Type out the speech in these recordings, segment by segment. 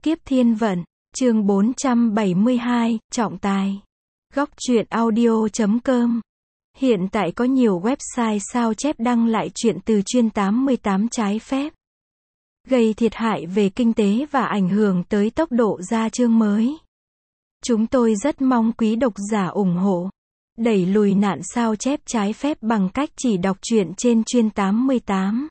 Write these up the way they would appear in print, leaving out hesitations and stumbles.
Kiếp thiên vận, chương 472, trọng tài. Góc truyện audio.com. Hiện tại có nhiều website sao chép đăng lại truyện từ chuyên 88 trái phép, gây thiệt hại về kinh tế và ảnh hưởng tới tốc độ ra chương mới. Chúng tôi rất mong quý độc giả ủng hộ, đẩy lùi nạn sao chép trái phép bằng cách chỉ đọc truyện trên chuyên 88.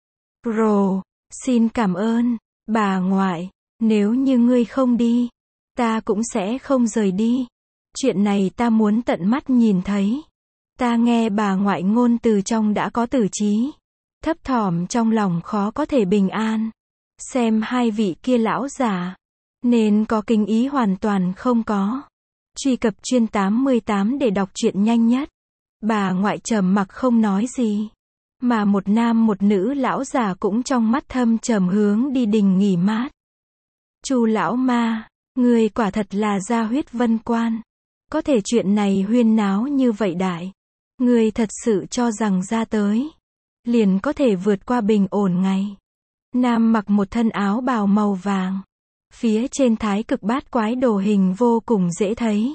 Pro, xin cảm ơn, bà ngoại. Nếu như ngươi không đi, ta cũng sẽ không rời đi. Chuyện này ta muốn tận mắt nhìn thấy. Ta nghe bà ngoại ngôn từ trong đã có tử trí. Thấp thỏm trong lòng khó có thể bình an. Xem hai vị kia lão già, nên có kinh ý hoàn toàn không có. Truy cập chuyên 88 để đọc truyện nhanh nhất. Bà ngoại trầm mặc không nói gì. Mà một nam một nữ lão già cũng trong mắt thâm trầm hướng đi đình nghỉ mát. Chu lão ma, ngươi quả thật là gia huyết vân quan. Có thể chuyện này huyên náo như vậy đại. Ngươi thật sự cho rằng ra tới liền có thể vượt qua bình ổn ngày. Nam mặc một thân áo bào màu vàng. Phía trên thái cực bát quái đồ hình vô cùng dễ thấy.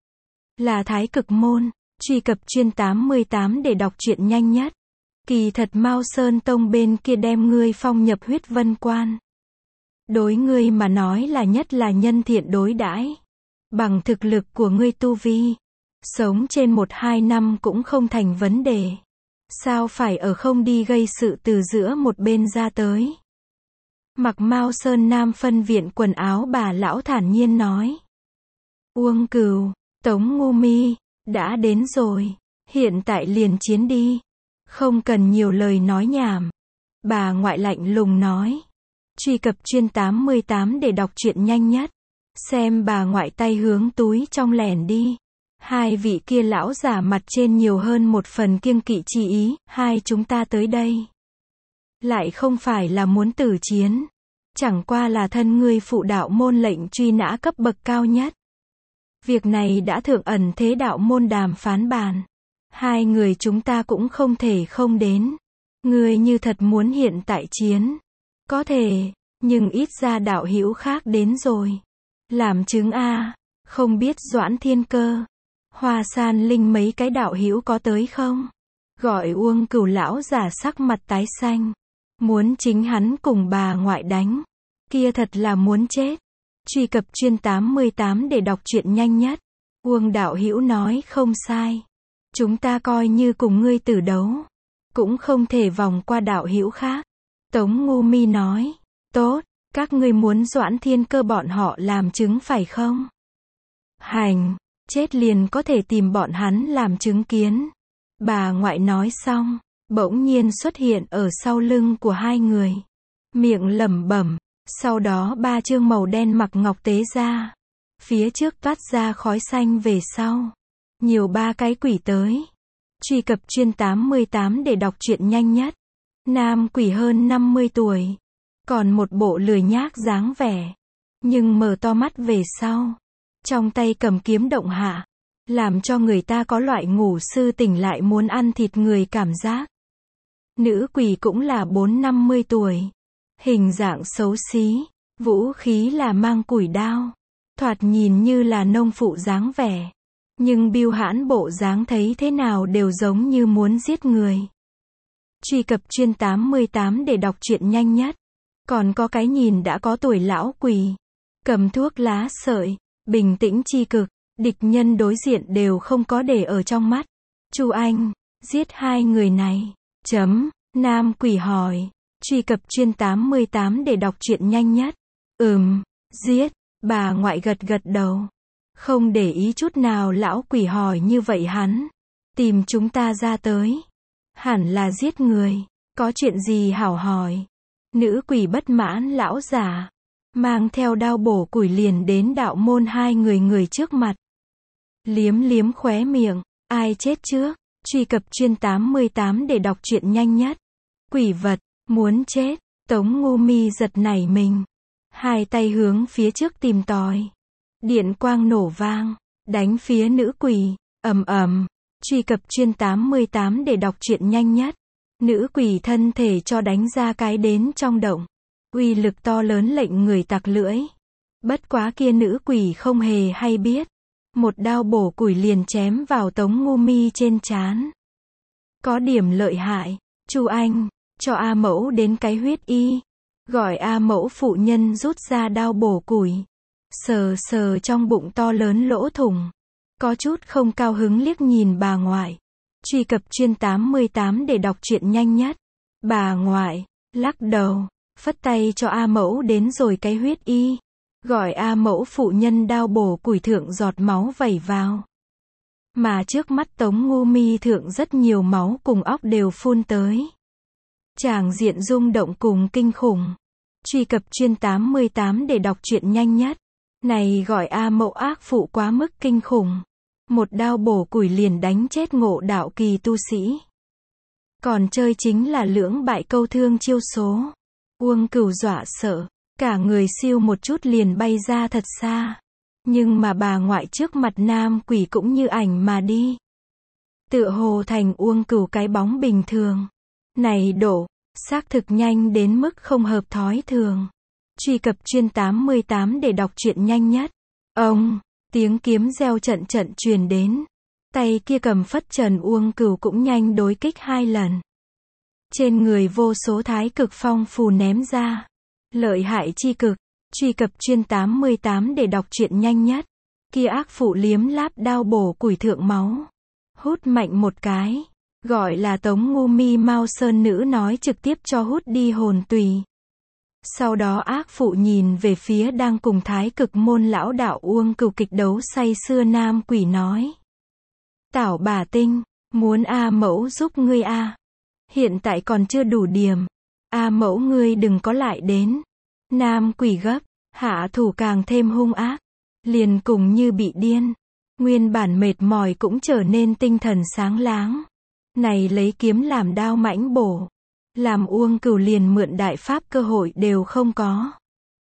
Là thái cực môn. Truy cập chuyên 88 để đọc truyện nhanh nhất. Kỳ thật Mao Sơn Tông bên kia đem ngươi phong nhập huyết vân quan. Đối ngươi mà nói là nhân thiện đối đãi. Bằng thực lực của ngươi tu vi, sống trên 1-2 năm cũng không thành vấn đề. Sao phải ở không đi gây sự từ giữa một bên ra tới. Mặc Mao Sơn Nam phân viện quần áo bà lão thản nhiên nói. Uông Cừu, Tống Ngu Mi, đã đến rồi. Hiện tại liền chiến đi. Không cần nhiều lời nói nhảm. Bà ngoại lạnh lùng nói. Truy cập chuyên 88 để đọc truyện nhanh nhất. Xem bà ngoại tay hướng túi trong lẻn đi. Hai vị kia lão giả mặt trên nhiều hơn một phần kiêng kỵ chi ý. Hai chúng ta tới đây lại không phải là muốn tử chiến. Chẳng qua là thân ngươi phụ đạo môn lệnh truy nã cấp bậc cao nhất. Việc này đã thượng ẩn thế đạo môn đàm phán bàn. Hai người chúng ta cũng không thể không đến. Ngươi như thật muốn hiện tại chiến, có thể, nhưng ít ra đạo hữu khác đến rồi. Làm chứng a, không biết Doãn Thiên Cơ, Hoa San Linh mấy cái đạo hữu có tới không? Gọi Uông Cừu lão giả sắc mặt tái xanh. Muốn chính hắn cùng bà ngoại đánh. Kia thật là muốn chết. Truy cập chuyên 88 để đọc truyện nhanh nhất. Uông đạo hữu nói không sai. Chúng ta coi như cùng ngươi tử đấu, cũng không thể vòng qua đạo hữu khác. Tống Ngu Mi nói. Tốt, các ngươi muốn Doãn Thiên Cơ bọn họ làm chứng phải không? Hành, chết liền có thể tìm bọn hắn làm chứng kiến. Bà ngoại nói xong, bỗng nhiên xuất hiện ở sau lưng của hai người. Miệng lẩm bẩm, sau đó ba chương màu đen mặc ngọc tế ra. Phía trước toát ra khói xanh về sau. Nhiều ba cái quỷ tới. Truy cập chuyên 88 để đọc truyện nhanh nhất. Nam quỷ hơn 50 tuổi. Còn một bộ lười nhác dáng vẻ. Nhưng mở to mắt về sau. Trong tay cầm kiếm động hạ. Làm cho người ta có loại ngủ sư tỉnh lại muốn ăn thịt người cảm giác. Nữ quỷ cũng là 4-50 tuổi. Hình dạng xấu xí. Vũ khí là mang củi đao. Thoạt nhìn như là nông phụ dáng vẻ. Nhưng biêu hãn bộ dáng thấy thế nào đều giống như muốn giết người. Truy cập chuyên 88 để đọc truyện nhanh nhất. Còn có cái nhìn đã có tuổi lão quỷ. Cầm thuốc lá sợi. Bình tĩnh chi cực. Địch nhân đối diện đều không có để ở trong mắt. Chu Anh, giết hai người này. Nam quỷ hỏi. Truy cập chuyên 88 để đọc truyện nhanh nhất. Giết. Bà ngoại gật gật đầu. Không để ý chút nào lão quỷ hỏi như vậy hắn. Tìm chúng ta ra tới. Hẳn là giết người. Có chuyện gì hảo hỏi. Nữ quỷ bất mãn lão giả. Mang theo đao bổ củi liền đến đạo môn hai người trước mặt. Liếm liếm khóe miệng. Ai chết trước? Truy cập chuyên 88 để đọc truyện nhanh nhất. Quỷ vật, muốn chết. Tống Ngu Mi giật nảy mình. Hai tay hướng phía trước tìm tòi. Điện quang nổ vang, đánh phía nữ quỷ, ầm ầm. Truy cập chuyên 88 để đọc truyện nhanh nhất. Nữ quỷ thân thể cho đánh ra cái đến trong động. Uy lực to lớn lệnh người tặc lưỡi. Bất quá kia nữ quỷ không hề hay biết. Một đao bổ củi liền chém vào Tống Ngu Mi trên trán. Có điểm lợi hại. Chu Anh, cho A Mẫu đến cái huyết y. Gọi A Mẫu phụ nhân rút ra đao bổ củi. Sờ sờ trong bụng to lớn lỗ thủng. Có chút không cao hứng liếc nhìn bà ngoại. Truy cập chuyên 88 để đọc truyện nhanh nhất. Bà ngoại, lắc đầu, phất tay cho A Mẫu đến rồi cái huyết y. Gọi A Mẫu phụ nhân đao bổ củi thượng giọt máu vẩy vào. Mà trước mắt Tống Ngu Mi thượng rất nhiều máu cùng óc đều phun tới. Tràng diện rung động cùng kinh khủng. Truy cập chuyên 88 để đọc truyện nhanh nhất. Này gọi A Mẫu ác phụ quá mức kinh khủng. Một đao bổ củi liền đánh chết ngộ đạo kỳ tu sĩ. Còn chơi chính là lưỡng bại câu thương chiêu số. Uông Cửu dọa sợ. Cả người siêu một chút liền bay ra thật xa. Nhưng mà bà ngoại trước mặt nam quỷ cũng như ảnh mà đi. Tựa hồ thành Uông Cửu cái bóng bình thường. Này độ, xác thực nhanh đến mức không hợp thói thường. Truy cập chuyên 88 để đọc truyện nhanh nhất. Ông, tiếng kiếm reo trận trận truyền đến. Tay kia cầm phất trần Uông Cửu cũng nhanh đối kích 2 lần. Trên người vô số thái cực phong phù ném ra. Lợi hại chi cực. Truy cập chuyên 88 để đọc truyện nhanh nhất. Kia ác phụ liếm láp đao bổ củi thượng máu. Hút mạnh một cái. Gọi là Tống Ngu Mi Mao Sơn nữ nói trực tiếp cho hút đi hồn tùy. Sau đó ác phụ nhìn về phía đang cùng thái cực môn lão đạo Uông Cửu kịch đấu say sưa nam quỷ nói. Tảo bà tinh, muốn A Mẫu giúp ngươi a. Hiện tại còn chưa đủ điểm. A Mẫu ngươi đừng có lại đến. Nam quỷ gấp, hạ thủ càng thêm hung ác. Liền cùng như bị điên. Nguyên bản mệt mỏi cũng trở nên tinh thần sáng láng. Này lấy kiếm làm đao mãnh bổ. Làm Uông Cửu liền mượn đại pháp cơ hội đều không có.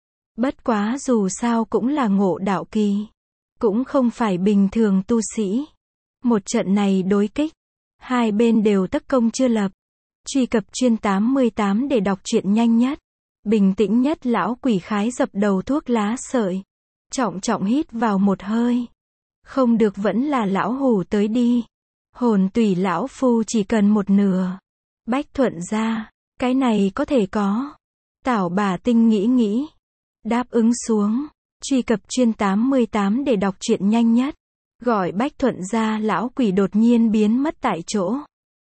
Bất quá dù sao cũng là ngộ đạo kỳ. Cũng không phải bình thường tu sĩ. Một trận này đối kích. Hai bên đều tất công chưa lập. Truy cập chuyên 88 để đọc truyện nhanh nhất. Bình tĩnh nhất lão quỷ khái dập đầu thuốc lá sợi. Trọng trọng hít vào một hơi. Không được vẫn là lão hủ tới đi. Hồn tùy lão phu chỉ cần một nửa. Bách Thuận ra, cái này có thể có. Tảo bà tinh nghĩ. Đáp ứng xuống. Truy cập chuyên 88 để đọc truyện nhanh nhất. Gọi Bách Thuận ra lão quỷ đột nhiên biến mất tại chỗ.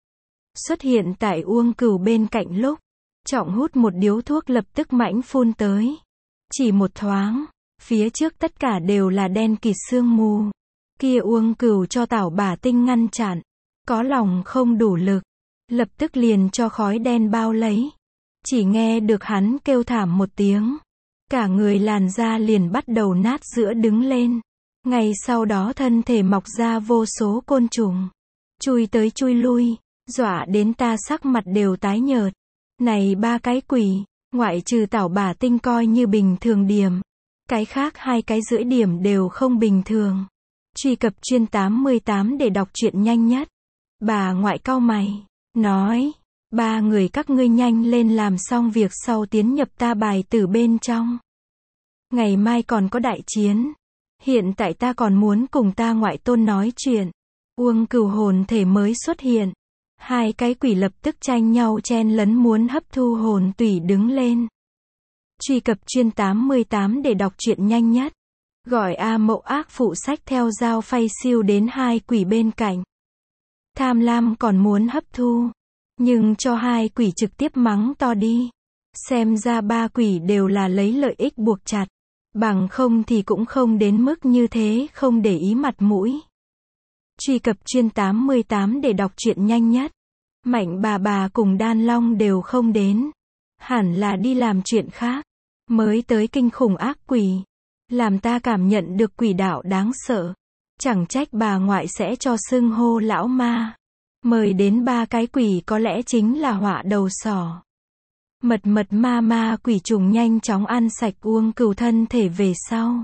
Xuất hiện tại Uông Cửu bên cạnh lúc. Trọng hút một điếu thuốc lập tức mãnh phun tới. Chỉ một thoáng. Phía trước tất cả đều là đen kịt sương mù. Kia Uông Cửu cho Tảo bà tinh ngăn chặn. Có lòng không đủ lực. Lập tức liền cho khói đen bao lấy. Chỉ nghe được hắn kêu thảm một tiếng. Cả người làn da liền bắt đầu nát giữa đứng lên. Ngay sau đó thân thể mọc ra vô số côn trùng. Chui tới chui lui. Dọa đến ta sắc mặt đều tái nhợt. Này ba cái quỷ. Ngoại trừ Tảo bà tinh coi như bình thường điểm. Cái khác 2 cái rưỡi điểm đều không bình thường. Truy cập chuyên 88 để đọc truyện nhanh nhất. Bà ngoại cau mày. Nói. 3 người các ngươi nhanh lên làm xong việc sau tiến nhập ta bài tử bên trong. Ngày mai còn có đại chiến. Hiện tại ta còn muốn cùng ta ngoại tôn nói chuyện. Uông Cửu hồn thể mới xuất hiện. 2 cái quỷ lập tức tranh nhau chen lấn muốn hấp thu hồn tủy đứng lên. Truy cập chuyên 88 để đọc truyện nhanh nhất. Gọi A Mẫu ác phụ sách theo dao phay siêu đến 2 quỷ bên cạnh. Tham lam còn muốn hấp thu. Nhưng cho 2 quỷ trực tiếp mắng to đi. Xem ra 3 quỷ đều là lấy lợi ích buộc chặt. Bằng không thì cũng không đến mức như thế không để ý mặt mũi. Truy cập chuyên 88 để đọc truyện nhanh nhất. Mạnh bà cùng Đan Long đều không đến. Hẳn là đi làm chuyện khác. Mới tới kinh khủng ác quỷ. Làm ta cảm nhận được quỷ đạo đáng sợ. Chẳng trách bà ngoại sẽ cho xưng hô lão ma. Mời đến 3 cái quỷ có lẽ chính là họa đầu sỏ. Mật ma quỷ trùng nhanh chóng ăn sạch Uông Cửu thân thể về sau.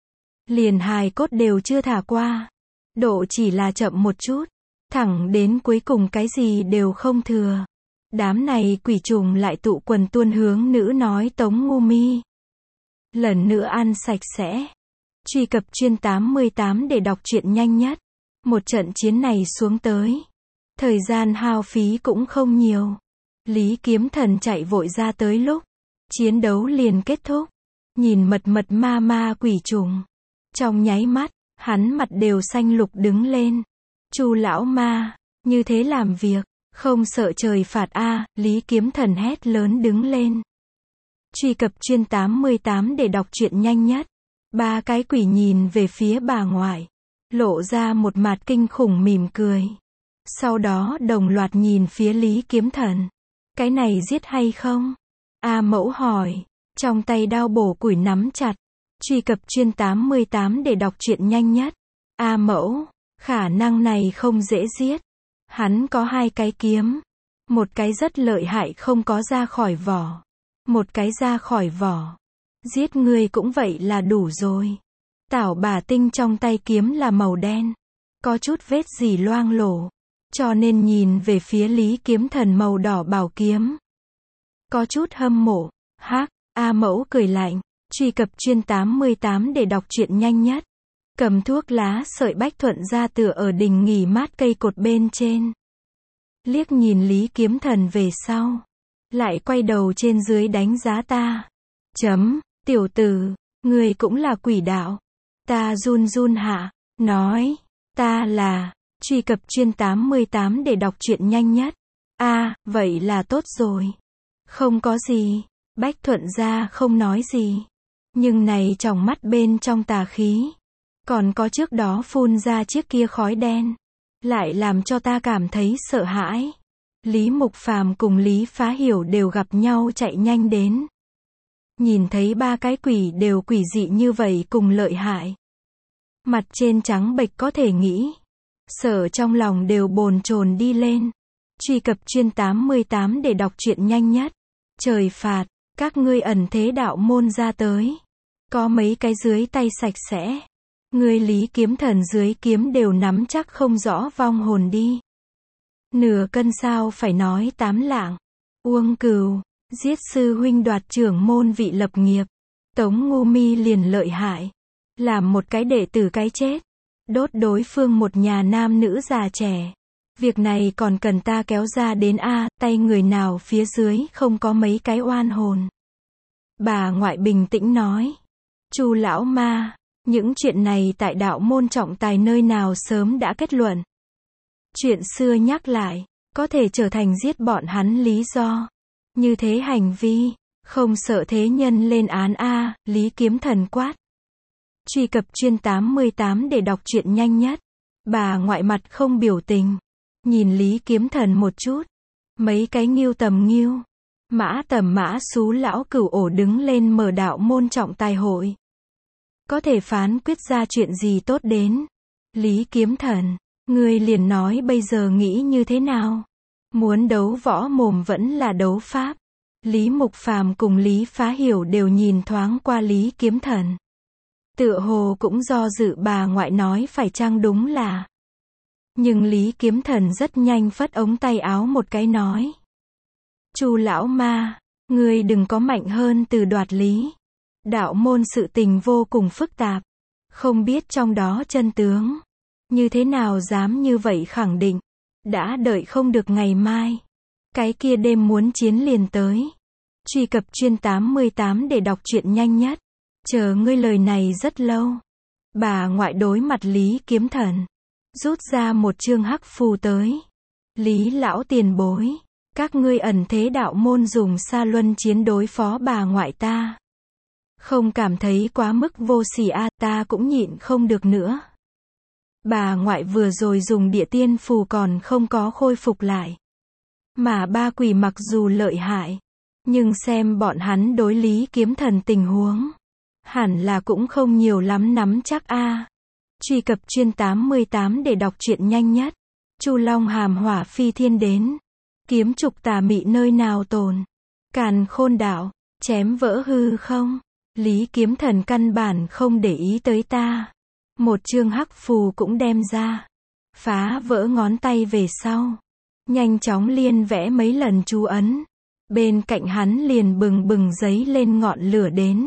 Liền hài cốt đều chưa thả qua. Độ chỉ là chậm một chút. Thẳng đến cuối cùng cái gì đều không thừa. Đám này quỷ trùng lại tụ quần tuôn hướng nữ nói Tống Ngu Mi. lần nữa ăn sạch sẽ. Truy cập chuyên 88 để đọc truyện nhanh nhất. Một trận chiến này xuống tới, thời gian hao phí cũng không nhiều. Lý Kiếm Thần chạy vội ra tới lúc chiến đấu liền kết thúc, nhìn mật ma quỷ trùng, trong nháy mắt, hắn mặt đều xanh lục đứng lên. Chu lão ma, như thế làm việc, không sợ trời phạt a, Lý Kiếm Thần hét lớn đứng lên. Truy cập chuyên 88 để đọc truyện nhanh nhất. Ba cái quỷ nhìn về phía bà ngoại, lộ ra một mặt kinh khủng mỉm cười. Sau đó đồng loạt nhìn phía Lý Kiếm Thần. Cái này giết hay không? A Mẫu hỏi, trong tay đao bổ củi nắm chặt. Truy cập chuyên 88 để đọc truyện nhanh nhất. A Mẫu, khả năng này không dễ giết. Hắn có hai cái kiếm. Một cái rất lợi hại không có ra khỏi vỏ. Một cái ra khỏi vỏ. Giết ngươi cũng vậy là đủ rồi. Tảo bà tinh trong tay kiếm là màu đen. Có chút vết gì loang lổ. Cho nên nhìn về phía Lý Kiếm Thần màu đỏ bảo kiếm. Có chút hâm mộ. Hắc, A Mẫu cười lạnh. Truy cập chuyên 88 để đọc truyện nhanh nhất. Cầm thuốc lá sợi Bách Thuận ra tựa ở đình nghỉ mát cây cột bên trên. Liếc nhìn Lý Kiếm Thần về sau. Lại quay đầu trên dưới đánh giá ta. Tiểu tử, người cũng là quỷ đạo. Ta run hạ, nói, ta là, truy cập chuyên 88 để đọc truyện nhanh nhất. Vậy là tốt rồi. Không có gì, Bách Thuận ra không nói gì. Nhưng này trong mắt bên trong tà khí. Còn có trước đó phun ra chiếc kia khói đen. Lại làm cho ta cảm thấy sợ hãi. Lý Mục Phàm cùng Lý Phá Hiểu đều gặp nhau chạy nhanh đến. Nhìn thấy ba cái quỷ đều quỷ dị như vậy cùng lợi hại. Mặt trên trắng bệch có thể nghĩ. Sợ trong lòng đều bồn chồn đi lên. Truy cập chuyên 88 để đọc truyện nhanh nhất. Trời phạt, các ngươi ẩn thế đạo môn ra tới. Có mấy cái dưới tay sạch sẽ. Ngươi Lý Kiếm Thần dưới kiếm đều nắm chắc không rõ vong hồn đi. Nửa cân sao phải nói 8 lạng. Uông Cừu, giết sư huynh đoạt trưởng môn vị lập nghiệp. Tống Ngu Mi liền lợi hại. Làm một cái đệ tử cái chết. Đốt đối phương một nhà nam nữ già trẻ. Việc này còn cần ta kéo ra đến tay người nào phía dưới không có mấy cái oan hồn. Bà ngoại bình tĩnh nói. Chu lão ma, những chuyện này tại đạo môn trọng tài nơi nào sớm đã kết luận. Chuyện xưa nhắc lại, có thể trở thành giết bọn hắn lý do. Như thế hành vi, không sợ thế nhân lên án Lý Kiếm Thần quát. Truy cập chuyên 88 để đọc truyện nhanh nhất. Bà ngoại mặt không biểu tình. Nhìn Lý Kiếm Thần một chút. Mấy cái nghiêu tầm nghiêu. Mã tầm mã xú lão cửu ổ đứng lên mở đạo môn trọng tài hội. Có thể phán quyết ra chuyện gì tốt đến. Lý Kiếm Thần, ngươi liền nói bây giờ nghĩ như thế nào? Muốn đấu võ mồm vẫn là đấu pháp. Lý Mục Phàm cùng Lý Phá Hiểu đều nhìn thoáng qua Lý Kiếm Thần. Tựa hồ cũng do dự bà ngoại nói phải chăng đúng là. Nhưng Lý Kiếm Thần rất nhanh phất ống tay áo một cái nói. Chu lão ma, ngươi đừng có mạnh hơn từ đoạt lý. Đạo môn sự tình vô cùng phức tạp. Không biết trong đó chân tướng. Như thế nào dám như vậy khẳng định. Đã đợi không được ngày mai. Cái kia đêm muốn chiến liền tới. Truy cập chuyên 88 để đọc truyện nhanh nhất. Chờ ngươi lời này rất lâu. Bà ngoại đối mặt Lý Kiếm Thần. Rút ra một chương hắc phù tới. Lý lão tiền bối. Các ngươi ẩn thế đạo môn dùng sa luân chiến đối phó bà ngoại ta. Không cảm thấy quá mức vô sỉ ta cũng nhịn không được nữa. Bà ngoại vừa rồi dùng địa tiên phù còn không có khôi phục lại. Mà ba quỷ mặc dù lợi hại. Nhưng xem bọn hắn đối Lý Kiếm Thần tình huống. Hẳn là cũng không nhiều lắm nắm chắc Truy cập chuyên 88 để đọc truyện nhanh nhất. Chu Long hàm hỏa phi thiên đến. Kiếm trục tà mị nơi nào tồn. Càn khôn đạo, chém vỡ hư không. Lý Kiếm Thần căn bản không để ý tới ta. Một chương hắc phù cũng đem ra. Phá vỡ ngón tay về sau. Nhanh chóng liên vẽ mấy lần chú ấn. Bên cạnh hắn liền bừng bừng giấy lên ngọn lửa đến.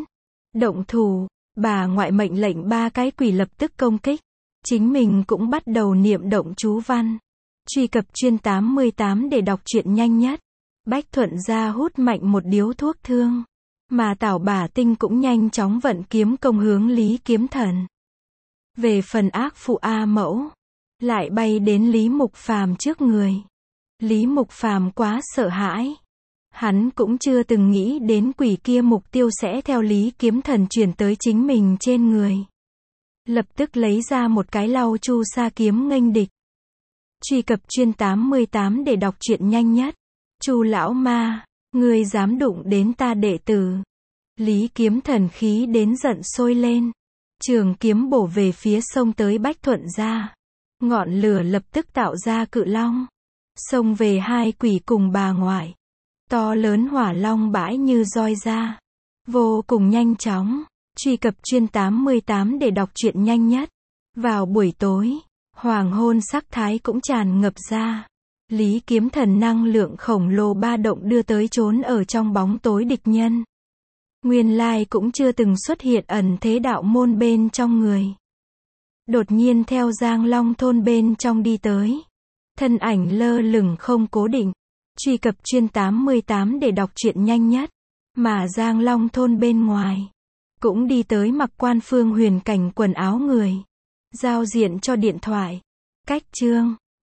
Động thủ, bà ngoại mệnh lệnh 3 cái quỷ lập tức công kích. Chính mình cũng bắt đầu niệm động chú văn. Truy cập chuyên 88 để đọc truyện nhanh nhất. Bách Thuận ra hút mạnh một điếu thuốc thương. Mà Tảo Bả Tinh cũng nhanh chóng vận kiếm công hướng Lý Kiếm Thần. Về phần ác phụ A Mẫu, lại bay đến Lý Mục Phàm trước người. Lý Mục Phàm quá sợ hãi. Hắn cũng chưa từng nghĩ đến quỷ kia mục tiêu sẽ theo Lý Kiếm Thần chuyển tới chính mình trên người. Lập tức lấy ra một cái lau chu sa kiếm nghênh địch. Truy cập chuyên 88 để đọc truyện nhanh nhất. Chu lão ma, ngươi dám đụng đến ta đệ tử. Lý Kiếm Thần khí đến giận sôi lên. Trường kiếm bổ về phía sông tới Bách Thuận gia. Ngọn lửa lập tức tạo ra cự long. Xông về hai quỷ cùng bà ngoại. To lớn hỏa long bãi như roi ra. Vô cùng nhanh chóng. Truy cập chuyên 88 để đọc truyện nhanh nhất. Vào buổi tối, hoàng hôn sắc thái cũng tràn ngập ra. Lý Kiếm Thần năng lượng khổng lồ ba động đưa tới trốn ở trong bóng tối địch nhân. Nguyên lai cũng chưa từng xuất hiện ẩn thế đạo môn bên trong người. Đột nhiên theo Giang Long thôn bên trong đi tới. Thân ảnh lơ lửng không cố định. Truy cập chuyên 88 để đọc truyện nhanh nhất. Mà Giang Long thôn bên ngoài cũng đi tới mặc quan Phương Huyền cảnh quần áo người. Giao diện cho điện thoại. Cách chương